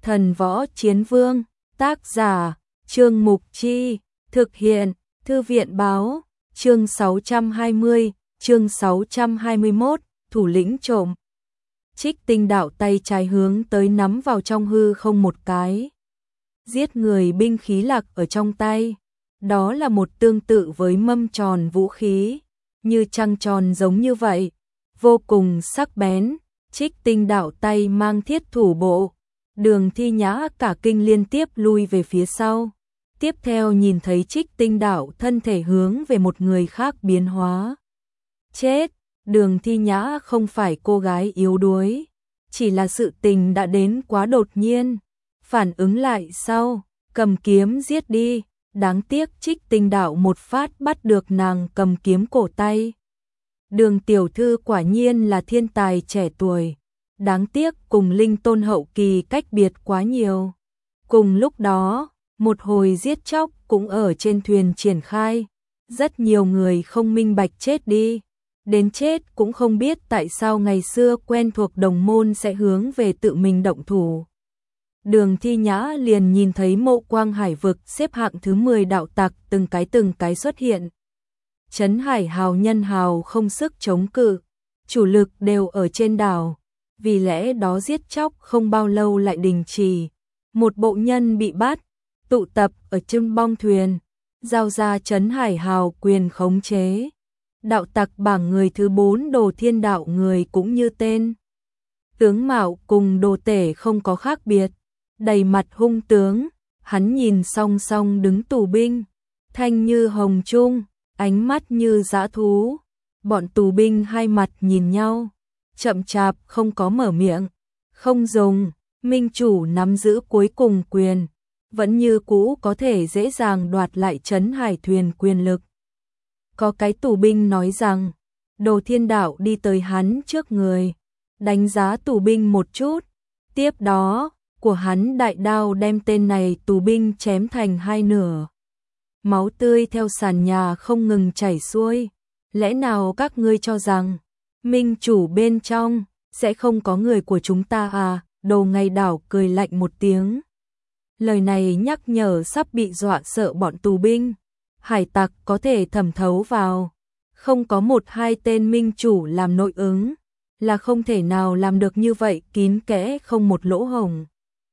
Thần Võ Chiến Vương, tác giả, Trương Mục Chi, thực hiện, Thư viện báo, chương 620, chương 621, thủ lĩnh trộm. Trích Tinh Đạo tay trái hướng tới nắm vào trong hư không một cái. Giết người binh khí lạc ở trong tay, đó là một tương tự với mâm tròn vũ khí, như trăng tròn giống như vậy, vô cùng sắc bén. Trích Tinh Đạo tay mang thiết thủ bộ, Đường Thi Nhã cả kinh liên tiếp lui về phía sau. Tiếp theo nhìn thấy Trích Tinh Đạo thân thể hướng về một người khác biến hóa. Chết, Đường Thi Nhã không phải cô gái yếu đuối, chỉ là sự tình đã đến quá đột nhiên. Phản ứng lại sau, cầm kiếm giết đi, đáng tiếc Trích Tinh Đạo một phát bắt được nàng cầm kiếm cổ tay. Đường tiểu thư quả nhiên là thiên tài trẻ tuổi, đáng tiếc cùng linh tôn hậu kỳ cách biệt quá nhiều. Cùng lúc đó, một hồi giết chóc cũng ở trên thuyền triển khai, rất nhiều người không minh bạch chết đi, đến chết cũng không biết tại sao ngày xưa quen thuộc đồng môn sẽ hướng về tự mình động thủ. Đường Thi Nhã liền nhìn thấy Mộ Quang Hải vực xếp hạng thứ 10 đạo tặc từng cái xuất hiện. Trấn Hải hào nhân hào không sức chống cự, chủ lực đều ở trên đảo, vì lẽ đó giết chóc không bao lâu lại đình chỉ. Một bộ nhân bị bắt, tụ tập ở trên bong thuyền, giao ra Trấn Hải hào quyền khống chế. Đạo tặc bảng người thứ 4 Đồ Thiên Đạo người cũng như tên tướng mạo cùng Đồ Tể không có khác biệt, đầy mặt hung tướng. Hắn nhìn song song đứng tù binh, thanh như hồng trung, ánh mắt như dã thú. Bọn tù binh hai mặt nhìn nhau, chậm chạp không có mở miệng. Không dùng, minh chủ nắm giữ cuối cùng quyền, vẫn như cũ có thể dễ dàng đoạt lại Trấn Hải thuyền quyền lực. Có cái tù binh nói rằng, Đồ Thiên Đạo đi tới hắn trước người, đánh giá tù binh một chút, tiếp đó, của hắn đại đao đem tên này tù binh chém thành hai nửa. Máu tươi theo sàn nhà không ngừng chảy xuôi. Lẽ nào các ngươi cho rằng, minh chủ bên trong, sẽ không có người của chúng ta à? Đồ Ngày Đảo cười lạnh một tiếng. Lời này nhắc nhở sắp bị dọa sợ bọn tù binh. Hải tặc có thể thẩm thấu vào, không có một hai tên minh chủ làm nội ứng, là không thể nào làm được như vậy kín kẽ không một lỗ hổng.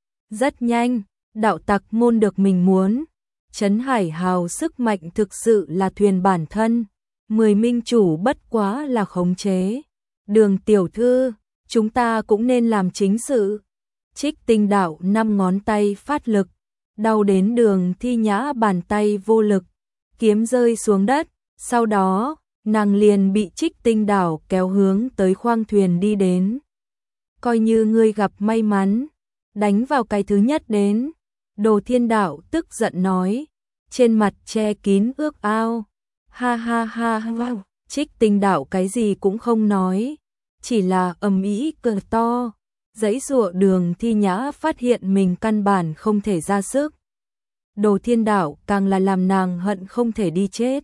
Rất nhanh, đạo tặc môn được mình muốn. Trấn Hải hào sức mạnh thực sự là thuyền bản thân, 10 minh chủ bất quá là khống chế. Đường tiểu thư, chúng ta cũng nên làm chính sự. Trích Tinh Đạo 5 ngón tay phát lực, đau đến Đường Thi Nhã bàn tay vô lực, kiếm rơi xuống đất. Sau đó, nàng liền bị Trích Tinh Đạo kéo hướng tới khoang thuyền đi đến. Coi như ngươi gặp may mắn, đánh vào cái thứ nhất đến. Đồ Thiên Đạo tức giận nói, trên mặt che kín ước ao. Ha ha ha ha. Trích Tinh Đạo cái gì cũng không nói, chỉ là ầm ĩ cười to. Giãy giụa. Đường Thi Nhã phát hiện mình căn bản không thể ra sức. Đồ Thiên Đạo càng là làm nàng hận không thể đi chết.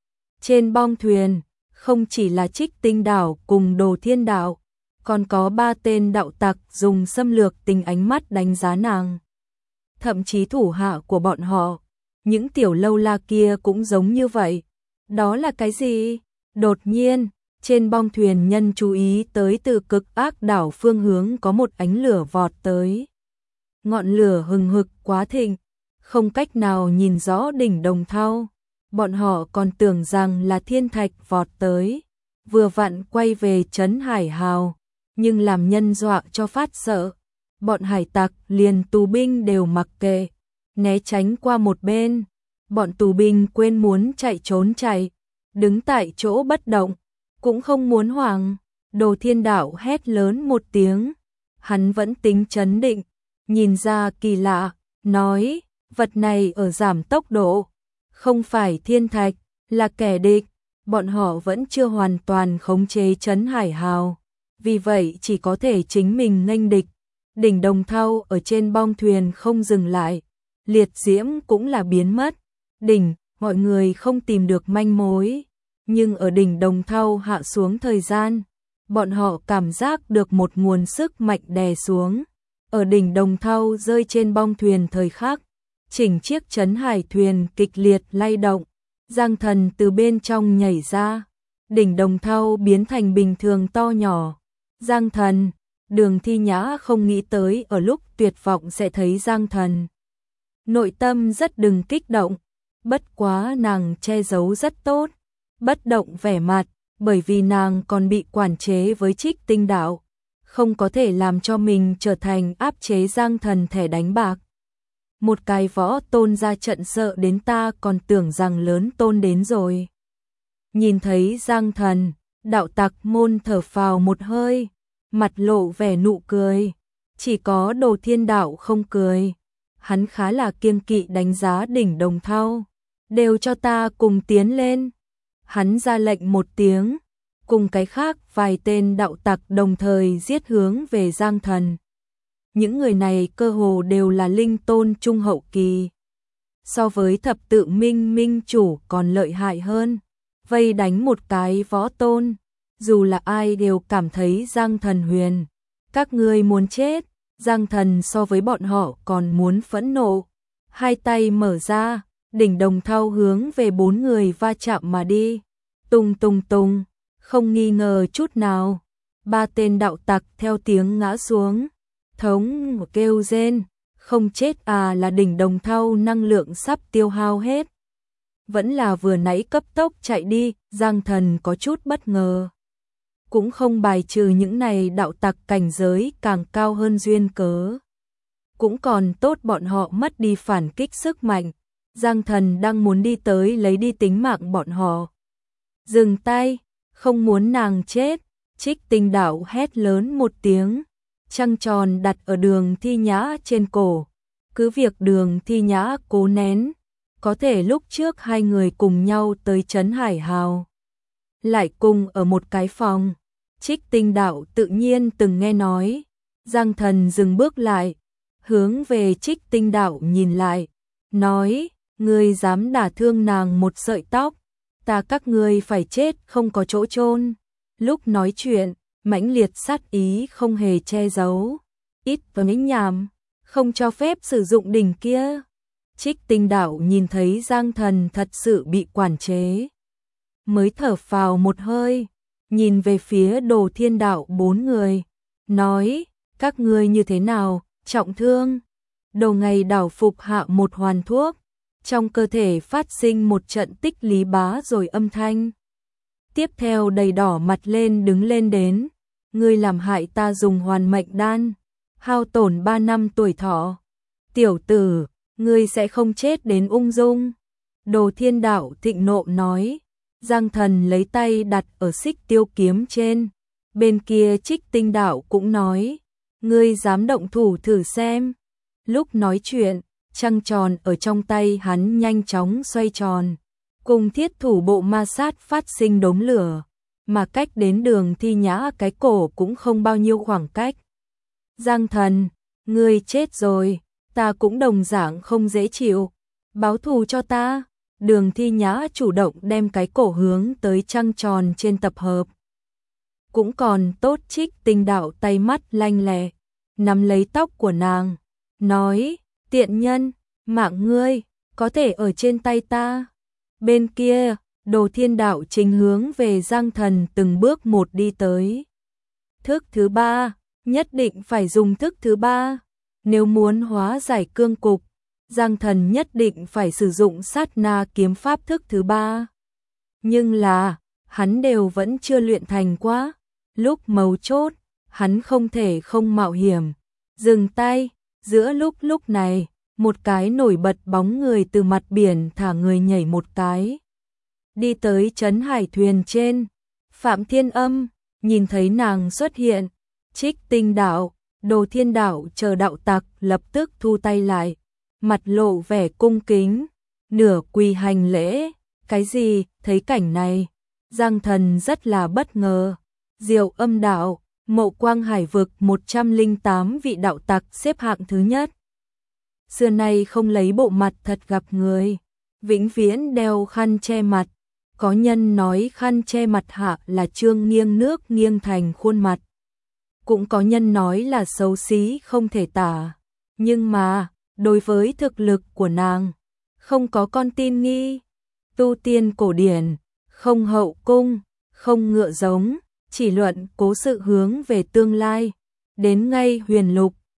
Trên bong thuyền, không chỉ là Trích Tinh Đạo cùng Đồ Thiên Đạo, còn có 3 tên đạo tặc dùng xâm lược tình ánh mắt đánh giá nàng. Thậm chí thủ hạ của bọn họ, những tiểu lâu la kia cũng giống như vậy. Đó là cái gì? Đột nhiên, trên bong thuyền nhân chú ý tới từ cực ác đảo phương hướng có một ánh lửa vọt tới. Ngọn lửa hừng hực quá thịnh, không cách nào nhìn rõ đỉnh Đồng Thau. Bọn họ còn tưởng rằng là thiên thạch vọt tới, vừa vặn quay về Trấn Hải hào, nhưng làm nhân dọa cho phát sợ. Bọn hải tặc liền tù binh đều mặc kệ, né tránh qua một bên. Bọn tù binh quên muốn chạy trốn chạy, đứng tại chỗ bất động, cũng không muốn hoảng. Đồ Thiên Đạo hét lớn một tiếng, hắn vẫn tính trấn định, nhìn ra kỳ lạ, nói, vật này ở giảm tốc độ, không phải thiên thạch, là kẻ địch. Bọn họ vẫn chưa hoàn toàn khống chế Trấn Hải hào, vì vậy chỉ có thể chính mình nghênh địch. Đỉnh Đồng Thau ở trên bong thuyền không dừng lại, liệt diễm cũng là biến mất. Đỉnh, mọi người không tìm được manh mối, nhưng ở đỉnh Đồng Thau hạ xuống thời gian, bọn họ cảm giác được một nguồn sức mạnh đè xuống. ở đỉnh Đồng Thau rơi trên bong thuyền thời khắc, chỉnh chiếc trấn hải thuyền kịch liệt lay động, Giang Thần từ bên trong nhảy ra, đỉnh Đồng Thau biến thành bình thường to nhỏ. Giang Thần, Đường Thi Nhã không nghĩ tới ở lúc tuyệt vọng sẽ thấy Giang Thần. Nội tâm rất đừng kích động, bất quá nàng che giấu rất tốt, bất động vẻ mặt, bởi vì nàng còn bị quản chế với Trích Tinh đạo, không có thể làm cho mình trở thành áp chế Giang Thần thẻ đánh bạc. Một cái võ tôn ra trận sợ đến ta còn tưởng rằng lớn tôn đến rồi. Nhìn thấy Giang Thần, đạo tặc môn thở phào một hơi, mặt lộ vẻ nụ cười, chỉ có Đồ Thiên đạo không cười. Hắn khá là kiêng kỵ đánh giá đỉnh Đồng Thau, đều cho ta cùng tiến lên. Hắn ra lệnh một tiếng, cùng cái khác vài tên đạo tặc đồng thời giết hướng về Giang Thần. Những người này cơ hồ đều là linh tôn trung hậu kỳ. So với thập tự minh minh chủ còn lợi hại hơn, vây đánh một cái võ tôn, dù là ai đều cảm thấy Giang Thần huyền. Các ngươi muốn chết, Giang Thần so với bọn họ còn muốn phẫn nộ. Hai tay mở ra, đỉnh Đồng Thau hướng về 4 người va chạm mà đi. Tung tung tung, không nghi ngờ chút nào. 3 tên đạo tặc theo tiếng ngã xuống. Thống kêu rên, không chết à, là đỉnh Đồng Thau năng lượng sắp tiêu hao hết. Vẫn là vừa nãy cấp tốc chạy đi, Giang Thần có chút bất ngờ. Cũng không bài trừ những này đạo tặc cảnh giới càng cao hơn duyên cớ. Cũng còn tốt bọn họ mất đi phản kích sức mạnh. Giang Thần đang muốn đi tới lấy đi tính mạng bọn họ. Dừng tay, không muốn nàng chết. Trích Tinh đạo hét lớn một tiếng. Trăng tròn đặt ở Đường Thi Nhã trên cổ. Cứ việc Đường Thi Nhã cố nén, có thể lúc trước hai người cùng nhau tới trấn Hải Hào, lại cùng ở một cái phòng. Trích Tinh đạo tự nhiên từng nghe nói. Giang Thần dừng bước lại, hướng về Trích Tinh đạo nhìn lại, nói, ngươi dám đả thương nàng một sợi tóc, ta các ngươi phải chết không có chỗ chôn. Lúc nói chuyện, mãnh liệt sát ý không hề che giấu. Ít và mấy nhảm, không cho phép sử dụng đỉnh kia. Trích Tinh đạo nhìn thấy Giang Thần thật sự bị quản chế, mới thở phào một hơi, nhìn về phía Đồ Thiên đạo 4 người, nói, các ngươi như thế nào, trọng thương. Đồ Ngày đảo phục hạ một hoàn thuốc, trong cơ thể phát sinh một trận tích lý bá rồi âm thanh. Tiếp theo đầy đỏ mặt lên đứng lên đến, ngươi làm hại ta dùng hoàn mệnh đan, hao tổn 3 năm tuổi thọ. Tiểu tử, ngươi sẽ không chết đến ung dung. Đồ Thiên đạo thịnh nộ nói. Giang Thần lấy tay đặt ở xích tiêu kiếm trên. Bên kia Trích Tinh đạo cũng nói, ngươi dám động thủ thử xem. Lúc nói chuyện, trăng tròn ở trong tay hắn nhanh chóng xoay tròn, cùng thiết thủ bộ ma sát phát sinh đốm lửa, mà cách đến Đường Thi Nhã cái cổ cũng không bao nhiêu khoảng cách. Giang Thần, ngươi chết rồi, ta cũng đồng dạng không dễ chịu, báo thù cho ta. Đường Thi Nhã chủ động đem cái cổ hướng tới trăng tròn trên tập hợp. Cũng còn tốt Trích Tinh đạo tay mắt lanh lẹ, nắm lấy tóc của nàng, nói, tiện nhân, mạng ngươi, có thể ở trên tay ta. Bên kia, Đồ Thiên đạo chính hướng về Giang Thần từng bước một đi tới. Thức thứ 3, nhất định phải dùng thức thứ 3. Nếu muốn hóa giải cương cục, Giang Thần nhất định phải sử dụng sát na kiếm pháp thức thứ 3. Nhưng là, hắn đều vẫn chưa luyện thành quá. Lúc mấu chốt, hắn không thể không mạo hiểm. Dừng tay, giữa lúc này, một cái nổi bật bóng người từ mặt biển thả người nhảy một cái. Đi tới trấn hải thuyền trên. Phạm Thiên Âm, nhìn thấy nàng xuất hiện. Trích Tinh đạo, Đồ Thiên đạo chờ đạo tặc lập tức thu tay lại. Mặt lộ vẻ cung kính, nửa quỳ hành lễ. Cái gì, thấy cảnh này, Giang Thần rất là bất ngờ. Diệu Âm đạo, Mộ Quang Hải vực 108 vị đạo tặc xếp hạng thứ nhất. Xưa nay không lấy bộ mặt thật gặp người, vĩnh viễn đeo khăn che mặt. Có nhân nói khăn che mặt hạ là trương nghiêng nước nghiêng thành khuôn mặt. cũng có nhân nói là xấu xí không thể tả. Nhưng mà, đối với thực lực của nàng, không có con tin nghi, tu tiên cổ điển, không hậu cung, không ngựa giống, chỉ luận cố sự hướng về tương lai. Đến ngay huyền lục,